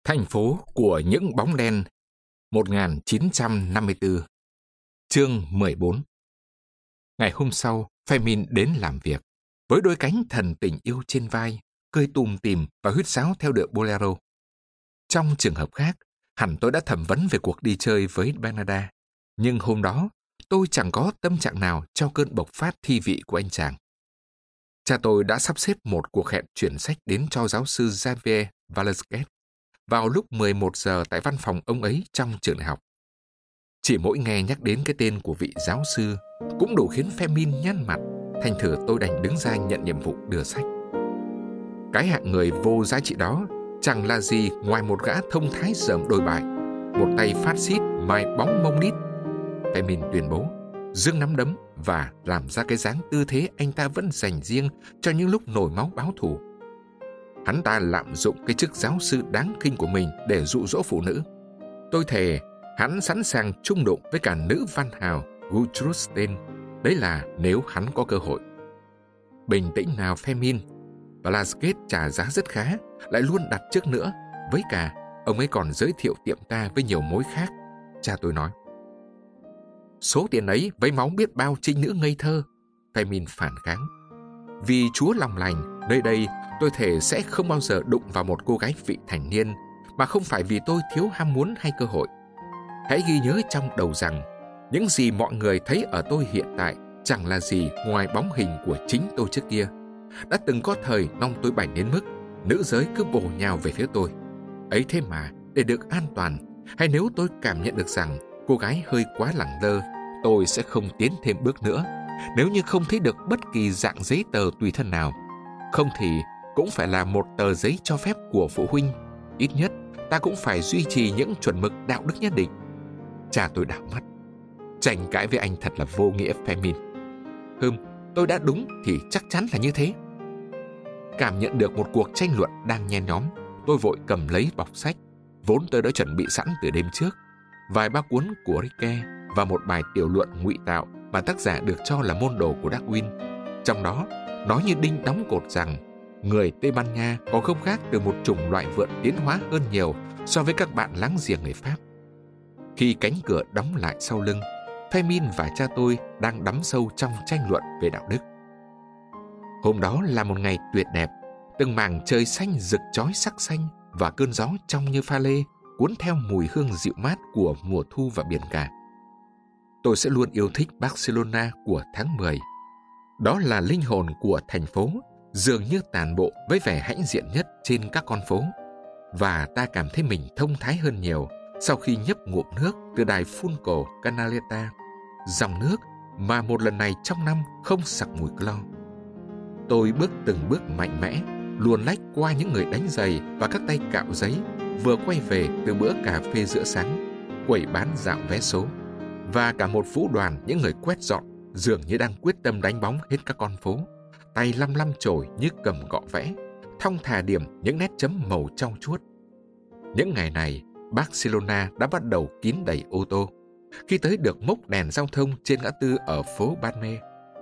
Thành phố của những bóng đen 1954. Chương 14. Ngày hôm sau, Femin đến làm việc, với đôi cánh thần tình yêu trên vai, cười tùm tìm và huýt sáo theo điệu bolero. Trong trường hợp khác, hẳn tôi đã thẩm vấn về cuộc đi chơi với Bernarda, nhưng hôm đó tôi chẳng có tâm trạng nào cho cơn bộc phát thi vị của anh chàng. Cha tôi đã sắp xếp một cuộc hẹn chuyển sách đến cho giáo sư Xavier Valesquez vào lúc 11 giờ tại văn phòng ông ấy trong trường đại học. Chỉ mỗi nghe nhắc đến cái tên của vị giáo sư cũng đủ khiến Femin nhăn mặt, thành thử tôi đành đứng ra nhận nhiệm vụ đưa sách. Cái hạng người vô giá trị đó chẳng là gì ngoài một gã thông thái dởm đồi bại, một tay phát xít mài bóng mông nít. Femin tuyên bố, giương nắm đấm và làm ra cái dáng tư thế anh ta vẫn dành riêng cho những lúc nổi máu báo thù. Hắn ta lạm dụng cái chức giáo sư đáng khinh của mình để dụ dỗ phụ nữ. Tôi thề, hắn sẵn sàng chung đụng với cả nữ văn hào Gertrude Stein. Đấy là nếu hắn có cơ hội. Bình tĩnh nào Femin. Velasquez trả giá rất khá, lại luôn đặt trước nữa. Với cả, ông ấy còn giới thiệu tiệm ta với nhiều mối khác. Cha tôi nói. Số tiền ấy với máu biết bao trinh nữ ngây thơ. Femin phản kháng. Vì Chúa lòng lành, nơi đây tôi thề sẽ không bao giờ đụng vào một cô gái vị thành niên, mà không phải vì tôi thiếu ham muốn hay cơ hội. Hãy ghi nhớ trong đầu rằng, những gì mọi người thấy ở tôi hiện tại chẳng là gì ngoài bóng hình của chính tôi trước kia. Đã từng có thời nong tôi bảnh đến mức nữ giới cứ bổ nhào về phía tôi. Ấy thế mà, để được an toàn, hay nếu tôi cảm nhận được rằng cô gái hơi quá lẳng lơ, tôi sẽ không tiến thêm bước nữa. Nếu như không thấy được bất kỳ dạng giấy tờ tùy thân nào, không thì cũng phải là một tờ giấy cho phép của phụ huynh. Ít nhất ta cũng phải duy trì những chuẩn mực đạo đức nhất định. Cha tôi đảo mắt. Tranh cãi với anh thật là vô nghĩa, Femin. Tôi đã đúng thì chắc chắn là như thế. Cảm nhận được một cuộc tranh luận đang nhen nhóm, tôi vội cầm lấy bọc sách vốn tôi đã chuẩn bị sẵn từ đêm trước, vài ba cuốn của Rilke và một bài tiểu luận ngụy tạo mà tác giả được cho là môn đồ của Darwin. Trong đó nói như đinh đóng cột rằng người Tây Ban Nha có gốc gác từ một chủng loại vượn tiến hóa hơn nhiều so với các bạn láng giềng người Pháp. Khi cánh cửa đóng lại sau lưng, Femin và cha tôi đang đắm sâu trong tranh luận về đạo đức. Hôm đó là một ngày tuyệt đẹp, từng mảng trời xanh rực chói sắc xanh và cơn gió trong như pha lê cuốn theo mùi hương dịu mát của mùa thu và biển cả. Tôi sẽ luôn yêu thích Barcelona của tháng 10. Đó là linh hồn của thành phố, dường như tản bộ với vẻ hãnh diện nhất trên các con phố. Và ta cảm thấy mình thông thái hơn nhiều sau khi nhấp ngụm nước từ đài phun cổ Canaleta, dòng nước mà một lần này trong năm không sặc mùi clo. Tôi bước từng bước mạnh mẽ, luồn lách qua những người đánh giày và các tay cạo giấy vừa quay về từ bữa cà phê giữa sáng, quầy bán dạo vé số, và cả một vũ đoàn những người quét dọn dường như đang quyết tâm đánh bóng hết các con phố, tay lăm lăm chổi như cầm gọ vẽ, thong thả điểm những nét chấm màu trong chuốt. Những ngày này, Barcelona đã bắt đầu kín đầy ô tô. Khi tới được mốc đèn giao thông trên ngã tư ở phố Balme,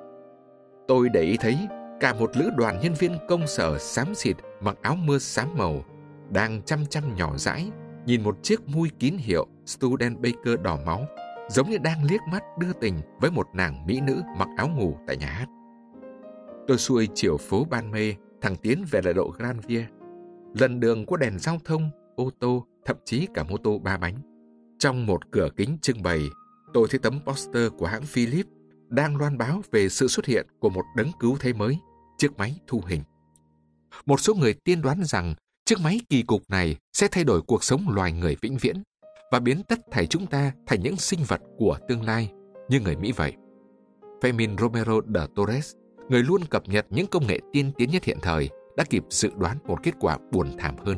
tôi để ý thấy cả một lữ đoàn nhân viên công sở xám xịt mặc áo mưa xám màu đang chăm chăm nhỏ dãi nhìn một chiếc mui kín hiệu Studebaker đỏ máu, giống như đang liếc mắt đưa tình với một nàng mỹ nữ mặc áo ngủ tại nhà hát. Tôi xuôi chiều phố Balme thẳng tiến về đại lộ Grand Via. Lần đường có đèn giao thông, ô tô, thậm chí cả mô tô ba bánh. Trong một cửa kính trưng bày, tôi thấy tấm poster của hãng Philips đang loan báo về sự xuất hiện của một đấng cứu thế mới, chiếc máy thu hình. Một số người tiên đoán rằng chiếc máy kỳ cục này sẽ thay đổi cuộc sống loài người vĩnh viễn và biến tất thảy chúng ta thành những sinh vật của tương lai, như người Mỹ vậy. Fermín Romero de Torres, người luôn cập nhật những công nghệ tiên tiến nhất hiện thời, đã kịp dự đoán một kết quả buồn thảm hơn.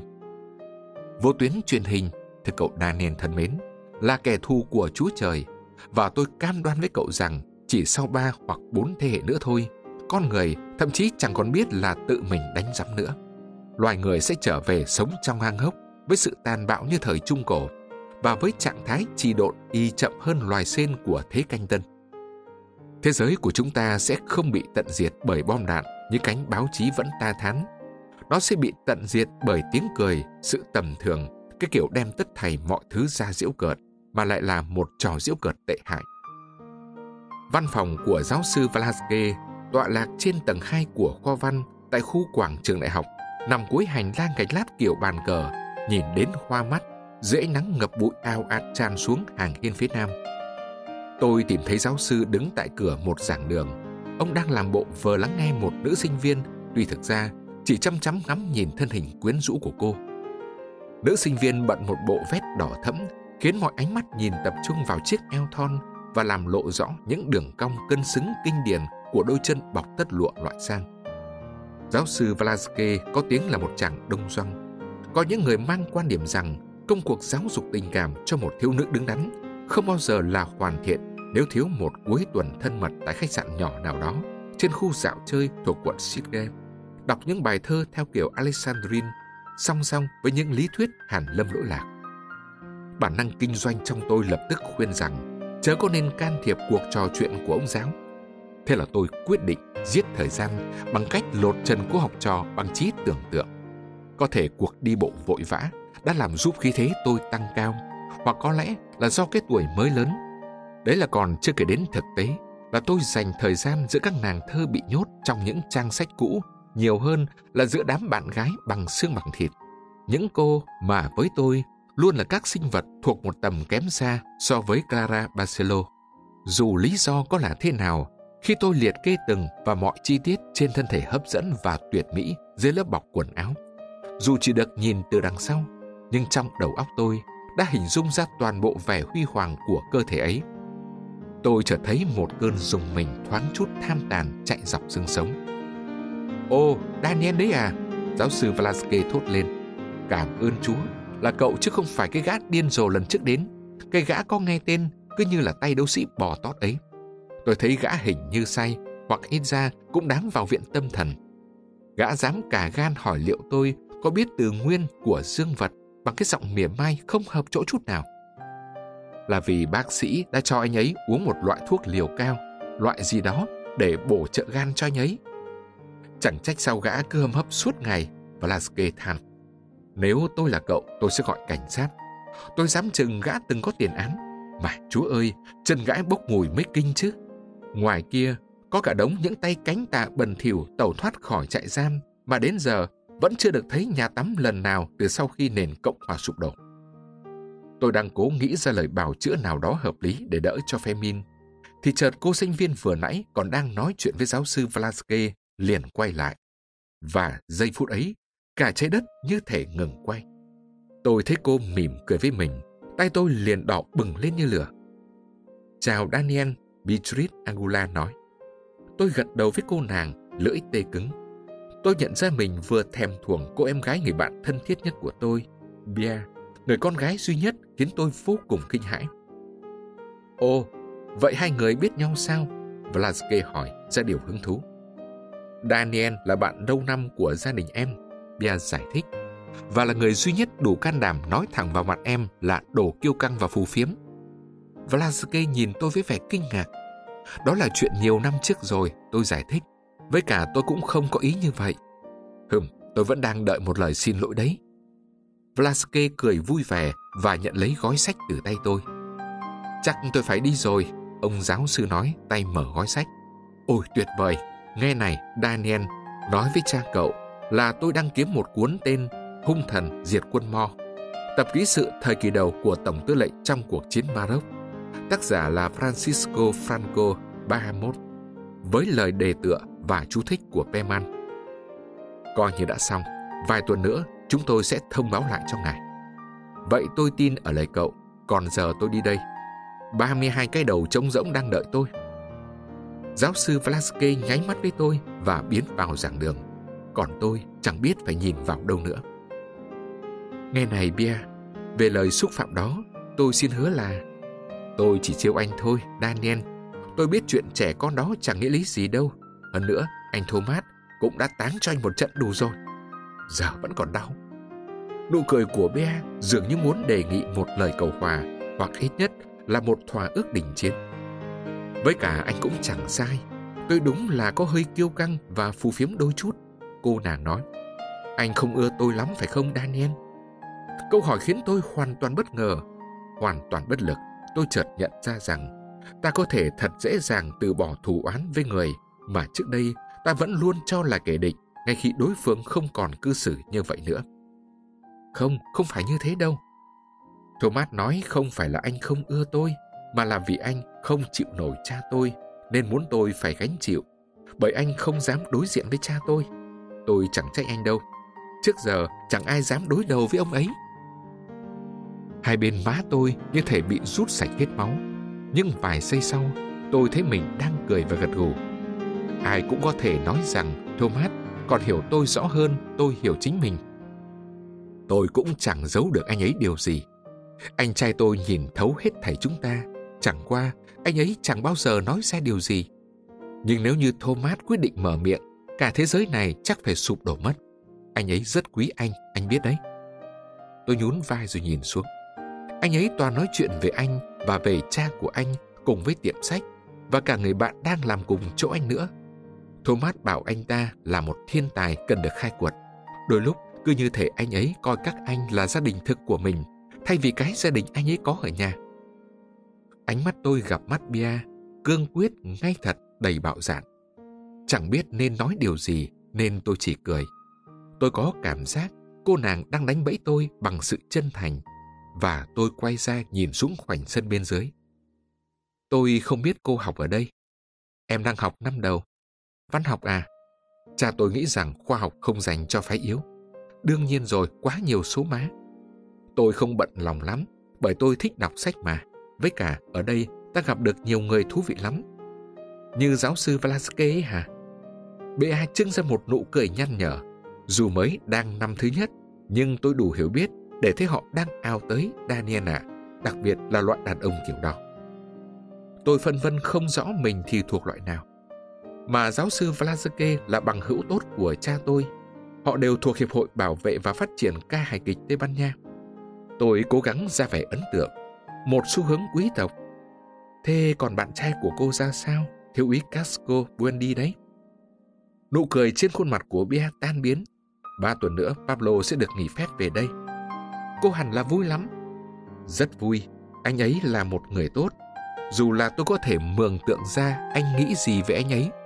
Vô tuyến truyền hình, thưa cậu Daniel thân mến, là kẻ thù của Chúa Trời, và tôi cam đoan với cậu rằng chỉ sau 3 hoặc 4 thế hệ nữa thôi, con người thậm chí chẳng còn biết là tự mình đánh giám nữa. Loài người sẽ trở về sống trong hang hốc với sự tàn bạo như thời Trung Cổ và với trạng thái trì độn y chậm hơn loài sên của thế Canh Tân. Thế giới của chúng ta sẽ không bị tận diệt bởi bom đạn như cánh báo chí vẫn ta thán. Nó sẽ bị tận diệt bởi tiếng cười, sự tầm thường, cái kiểu đem tất thảy mọi thứ ra giễu cợt, mà lại là một trò giễu cợt tệ hại. Văn phòng của giáo sư Velasquez tọa lạc trên tầng 2 của khoa văn tại khu quảng trường đại học, nằm cuối hành lang gạch lát kiểu bàn cờ, nhìn đến hoa mắt, dưới ánh nắng ngập bụi ao ạt tràn xuống hàng hiên phía nam. Tôi tìm thấy giáo sư đứng tại cửa một giảng đường. Ông đang làm bộ vờ lắng nghe một nữ sinh viên, tuy thực ra chỉ chăm chăm ngắm nhìn thân hình quyến rũ của cô. Nữ sinh viên bận một bộ vest đỏ thẫm, khiến mọi ánh mắt nhìn tập trung vào chiếc eo thon và làm lộ rõ những đường cong cân xứng kinh điển của đôi chân bọc tất lụa loại sang. Giáo sư Velasquez có tiếng là một chàng đông doanh. Có những người mang quan điểm rằng công cuộc giáo dục tình cảm cho một thiếu nữ đứng đắn không bao giờ là hoàn thiện nếu thiếu một cuối tuần thân mật tại khách sạn nhỏ nào đó trên khu dạo chơi thuộc quận Sydney, đọc những bài thơ theo kiểu Alexandrine, song song với những lý thuyết hàn lâm lỗi lạc. Bản năng kinh doanh trong tôi lập tức khuyên rằng chớ có nên can thiệp cuộc trò chuyện của ông giáo. Thế là tôi quyết định giết thời gian bằng cách lột trần cô học trò bằng trí tưởng tượng. Có thể cuộc đi bộ vội vã đã làm giúp khí thế tôi tăng cao, hoặc có lẽ là do cái tuổi mới lớn. Đấy là còn chưa kể đến thực tế là tôi dành thời gian giữa các nàng thơ bị nhốt trong những trang sách cũ nhiều hơn là giữa đám bạn gái bằng xương bằng thịt. Những cô mà với tôi luôn là các sinh vật thuộc một tầm kém xa so với Clara Barcelo. Dù lý do có là thế nào, khi tôi liệt kê từng và mọi chi tiết trên thân thể hấp dẫn và tuyệt mỹ dưới lớp bọc quần áo, dù chỉ được nhìn từ đằng sau, nhưng trong đầu óc tôi đã hình dung ra toàn bộ vẻ huy hoàng của cơ thể ấy. Tôi chợt thấy một cơn rùng mình thoáng chút tham tàn chạy dọc xương sống. Ồ, Daniel đấy à? Giáo sư Velasquez thốt lên. Cảm ơn Chúa là cậu chứ không phải cái gã điên rồ lần trước đến. Cái gã có nghe tên cứ như là tay đấu sĩ bò tót ấy. Tôi thấy gã hình như say, hoặc ít ra cũng đáng vào viện tâm thần. Gã dám cả gan hỏi liệu tôi có biết từ nguyên của dương vật bằng cái giọng mỉa mai không hợp chỗ chút nào. Là vì bác sĩ đã cho anh ấy uống một loại thuốc liều cao, loại gì đó để bổ trợ gan cho anh ấy. Chẳng trách sao gã cứ hâm hấp suốt ngày. Velasquez than. Nếu tôi là cậu, tôi sẽ gọi cảnh sát. Tôi dám chừng gã từng có tiền án. Mà Chúa ơi, chân gã bốc mùi mới kinh chứ. Ngoài kia có cả đống những tay cánh tạ bẩn thỉu tẩu thoát khỏi trại giam mà đến giờ vẫn chưa được thấy nhà tắm lần nào từ sau khi nền Cộng hòa sụp đổ. Tôi đang cố nghĩ ra lời bào chữa nào đó hợp lý để đỡ cho Femin, thì chợt cô sinh viên vừa nãy còn đang nói chuyện với giáo sư Velasquez liền quay lại. Và giây phút ấy, cả trái đất như thể ngừng quay. Tôi thấy cô mỉm cười với mình, tay tôi liền đỏ bừng lên như lửa. Chào Daniel, Beatrice Angula nói. Tôi gật đầu với cô nàng, lưỡi tê cứng. Tôi nhận ra mình vừa thèm thuồng cô em gái người bạn thân thiết nhất của tôi, Bia, người con gái duy nhất khiến tôi vô cùng kinh hãi. Ồ, vậy hai người biết nhau sao? Velasquez hỏi ra điều hứng thú. Daniel là bạn lâu năm của gia đình em, Bia giải thích, và là người duy nhất đủ can đảm nói thẳng vào mặt em là đồ kiêu căng và phù phiếm. Velasquez nhìn tôi với vẻ kinh ngạc. Đó là chuyện nhiều năm trước rồi, tôi giải thích. Với cả tôi cũng không có ý như vậy. Tôi vẫn đang đợi một lời xin lỗi đấy. Velasquez cười vui vẻ và nhận lấy gói sách từ tay tôi. Chắc tôi phải đi rồi, ông giáo sư nói, tay mở gói sách. Ôi tuyệt vời, nghe này Daniel, nói với cha cậu là tôi đang kiếm một cuốn tên Hung thần diệt quân Mo, tập ký sự thời kỳ đầu của Tổng tư lệnh trong cuộc chiến Maroc. Tác giả là Francisco Franco Bahamonde, với lời đề tựa và chú thích của Peman. Coi như đã xong, vài tuần nữa chúng tôi sẽ thông báo lại cho ngài. Vậy tôi tin ở lời cậu, còn giờ tôi đi đây. 32 cái đầu trống rỗng đang đợi tôi. Giáo sư Velasquez nháy mắt với tôi và biến vào giảng đường. Còn tôi chẳng biết phải nhìn vào đâu nữa. Nghe này Bia, về lời xúc phạm đó, tôi xin hứa là tôi chỉ trêu anh thôi, Daniel. Tôi biết chuyện trẻ con đó chẳng nghĩa lý gì đâu. Hơn nữa, anh Thomas cũng đã táng cho anh một trận đủ rồi. Giờ vẫn còn đau. Nụ cười của Bea dường như muốn đề nghị một lời cầu hòa, hoặc ít nhất là một thỏa ước đình chiến. Với cả anh cũng chẳng sai. Tôi đúng là có hơi kiêu căng và phù phiếm đôi chút, cô nàng nói. Anh không ưa tôi lắm phải không Daniel? Câu hỏi khiến tôi hoàn toàn bất ngờ, hoàn toàn bất lực. Tôi chợt nhận ra rằng ta có thể thật dễ dàng từ bỏ thù oán với người mà trước đây ta vẫn luôn cho là kẻ địch, ngay khi đối phương không còn cư xử như vậy nữa. Không phải như thế đâu. Thomas nói không phải là anh không ưa tôi, mà là vì anh không chịu nổi cha tôi, nên muốn tôi phải gánh chịu, bởi anh không dám đối diện với cha tôi. Tôi chẳng trách anh đâu. Trước giờ chẳng ai dám đối đầu với ông ấy. Hai bên má tôi như thể bị rút sạch hết máu. Nhưng vài giây sau, tôi thấy mình đang cười và gật gù. Ai cũng có thể nói rằng Thomas còn hiểu tôi rõ hơn tôi hiểu chính mình. Tôi cũng chẳng giấu được anh ấy điều gì. Anh trai tôi nhìn thấu hết thảy chúng ta. Chẳng qua, anh ấy chẳng bao giờ nói ra điều gì. Nhưng nếu như Thomas quyết định mở miệng, cả thế giới này chắc phải sụp đổ mất. Anh ấy rất quý anh biết đấy. Tôi nhún vai rồi nhìn xuống. Anh ấy toàn nói chuyện về anh và về cha của anh cùng với tiệm sách và cả người bạn đang làm cùng chỗ anh nữa. Thomas bảo anh ta là một thiên tài cần được khai quật. Đôi lúc cứ như thể anh ấy coi các anh là gia đình thực của mình, thay vì cái gia đình anh ấy có ở nhà. Ánh mắt tôi gặp mắt Bea, cương quyết, ngay thật, đầy bạo dạn. Chẳng biết nên nói điều gì nên tôi chỉ cười. Tôi có cảm giác cô nàng đang đánh bẫy tôi bằng sự chân thành, và tôi quay ra nhìn xuống khoảnh sân bên dưới. Tôi không biết cô học ở đây. Em đang học năm đầu. Văn học à? Cha tôi nghĩ rằng khoa học không dành cho phái yếu. Đương nhiên rồi, quá nhiều số má. Tôi không bận lòng lắm, bởi tôi thích đọc sách mà. Với cả, ở đây ta gặp được nhiều người thú vị lắm. Như giáo sư Velasquez ấy hả? Bea trưng ra một nụ cười nhăn nhở. Dù mới đang năm thứ nhất, nhưng tôi đủ hiểu biết để thấy họ đang ao tới Daniel ạ, đặc biệt là loại đàn ông kiểu đó. Tôi phân vân không rõ mình thì thuộc loại nào. Mà giáo sư Velasquez là bằng hữu tốt của cha tôi. Họ đều thuộc Hiệp hội Bảo vệ và Phát triển ca hài kịch Tây Ban Nha. Tôi cố gắng ra vẻ ấn tượng, một xu hướng quý tộc. Thế còn bạn trai của cô ra sao? Thiếu úy Casco Buendi đấy. Nụ cười trên khuôn mặt của Bea tan biến. 3 tuần nữa Pablo sẽ được nghỉ phép về đây. Cô hẳn là vui lắm. Rất vui. Anh ấy là một người tốt. Dù là tôi có thể mường tượng ra anh nghĩ gì về anh ấy.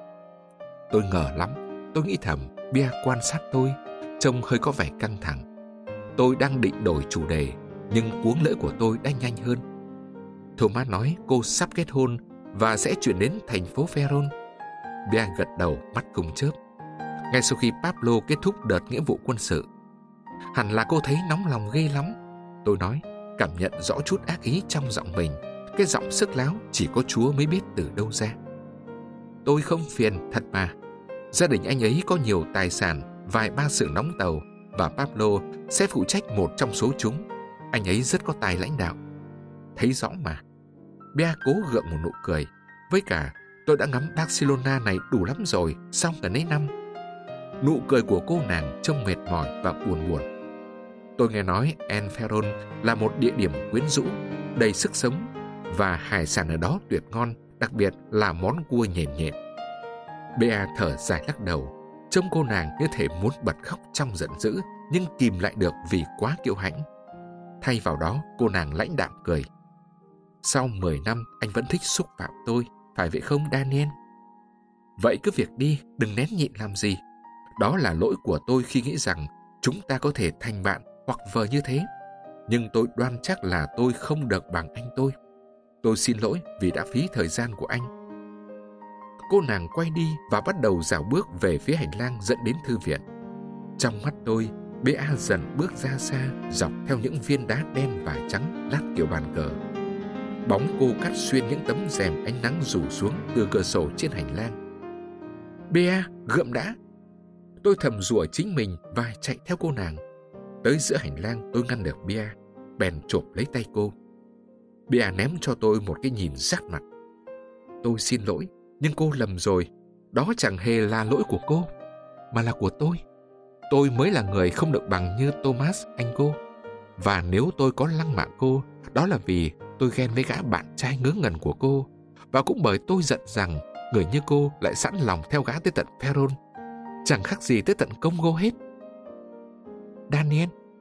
Tôi ngờ lắm. Tôi nghĩ thầm, Bea quan sát tôi, trông hơi có vẻ căng thẳng. Tôi đang định đổi chủ đề, nhưng cuống lưỡi của tôi đã nhanh hơn. Thomas nói cô sắp kết hôn và sẽ chuyển đến thành phố Ferron. Bea gật đầu, mắt không chớp. Ngay sau khi Pablo kết thúc đợt nghĩa vụ quân sự. Hẳn là cô thấy nóng lòng ghê lắm. Tôi nói, cảm nhận rõ chút ác ý trong giọng mình. Cái giọng sức láo chỉ có Chúa mới biết từ đâu ra. Tôi không phiền, thật mà. Gia đình anh ấy có nhiều tài sản, vài ba xưởng đóng tàu, và Pablo sẽ phụ trách một trong số chúng. Anh ấy rất có tài lãnh đạo. Thấy rõ mà. Bea cố gượng một nụ cười. Với cả, tôi đã ngắm Barcelona này đủ lắm rồi, xong cả mấy năm. Nụ cười của cô nàng trông mệt mỏi và buồn buồn. Tôi nghe nói El Ferron là một địa điểm quyến rũ, đầy sức sống, và hải sản ở đó tuyệt ngon, đặc biệt là món cua nhện nhện. Bea thở dài lắc đầu, trông cô nàng như thể muốn bật khóc trong giận dữ, nhưng kìm lại được vì quá kiêu hãnh. Thay vào đó, cô nàng lãnh đạm cười. Sau 10 năm, anh vẫn thích xúc phạm tôi, phải vậy không Daniel? Vậy cứ việc đi, đừng nén nhịn làm gì. Đó là lỗi của tôi khi nghĩ rằng chúng ta có thể thành bạn hoặc vợ như thế. Nhưng tôi đoan chắc là tôi không được bằng anh tôi. Tôi xin lỗi vì đã phí thời gian của anh. Cô nàng quay đi và bắt đầu dạo bước về phía hành lang dẫn đến thư viện. Trong mắt tôi, Bea dần bước ra xa, dọc theo những viên đá đen và trắng lát kiểu bàn cờ. Bóng cô cắt xuyên những tấm rèm ánh nắng rủ xuống từ cửa sổ trên hành lang. Bea, gượm đã! Tôi thầm rủa chính mình và chạy theo cô nàng. Tới giữa hành lang tôi ngăn được Bea, bèn chộp lấy tay cô. Bea ném cho tôi một cái nhìn rát mặt. Tôi xin lỗi, nhưng cô lầm rồi. Đó chẳng hề là lỗi của cô, mà là của tôi. Tôi mới là người không được bằng như Thomas anh cô. Và nếu tôi có lăng mạ cô, đó là vì tôi ghen với gã bạn trai ngớ ngẩn của cô. Và cũng bởi tôi giận rằng người như cô lại sẵn lòng theo gã tới tận Ferron. Chẳng khác gì tới tận Congo hết. Daniel,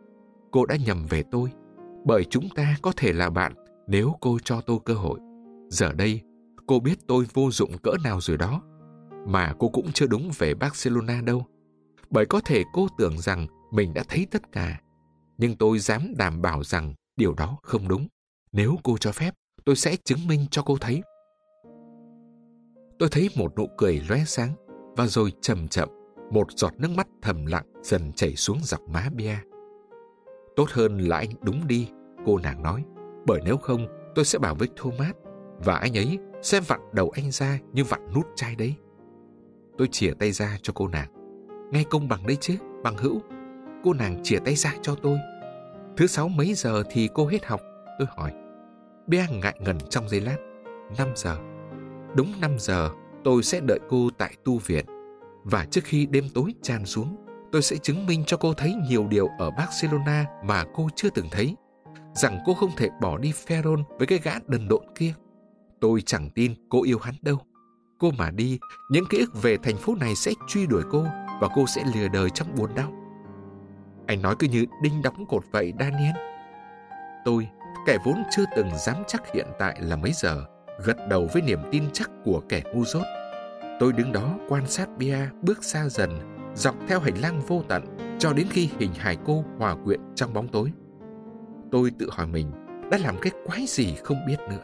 cô đã nhầm về tôi, bởi chúng ta có thể là bạn nếu cô cho tôi cơ hội. Giờ đây, cô biết tôi vô dụng cỡ nào rồi đó. Mà cô cũng chưa đúng về Barcelona đâu. Bởi có thể cô tưởng rằng mình đã thấy tất cả. Nhưng tôi dám đảm bảo rằng điều đó không đúng. Nếu cô cho phép, tôi sẽ chứng minh cho cô thấy. Tôi thấy một nụ cười lóe sáng, và rồi chậm chậm, một giọt nước mắt thầm lặng dần chảy xuống dọc má Bia. Tốt hơn là anh đúng đi, cô nàng nói. Bởi nếu không, tôi sẽ bảo với Thomas, và anh ấy sẽ vặn đầu anh ra như vặn nút chai đấy. Tôi chìa tay ra cho cô nàng. Nghe công bằng đấy chứ, bằng hữu. Cô nàng chìa tay ra cho tôi. Thứ 6 mấy giờ thì cô hết học? Tôi hỏi. Bea ngại ngần trong giây lát. 5 giờ. Đúng 5 giờ, tôi sẽ đợi cô tại tu viện. Và trước khi đêm tối tràn xuống, tôi sẽ chứng minh cho cô thấy nhiều điều ở Barcelona mà cô chưa từng thấy. Rằng cô không thể bỏ đi Ferron với cái gã đần độn kia. Tôi chẳng tin cô yêu hắn đâu. Cô mà đi, những ký ức về thành phố này sẽ truy đuổi cô, và cô sẽ lìa đời trong buồn đau. Anh nói cứ như đinh đóng cột vậy, Daniel. Tôi, kẻ vốn chưa từng dám chắc hiện tại là mấy giờ, gật đầu với niềm tin chắc của kẻ ngu dốt. Tôi đứng đó quan sát Bia bước xa dần, dọc theo hành lang vô tận, cho đến khi hình hài cô hòa quyện trong bóng tối. Tôi tự hỏi mình đã làm cái quái gì không biết nữa.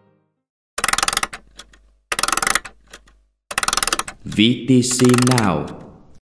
VTC Now.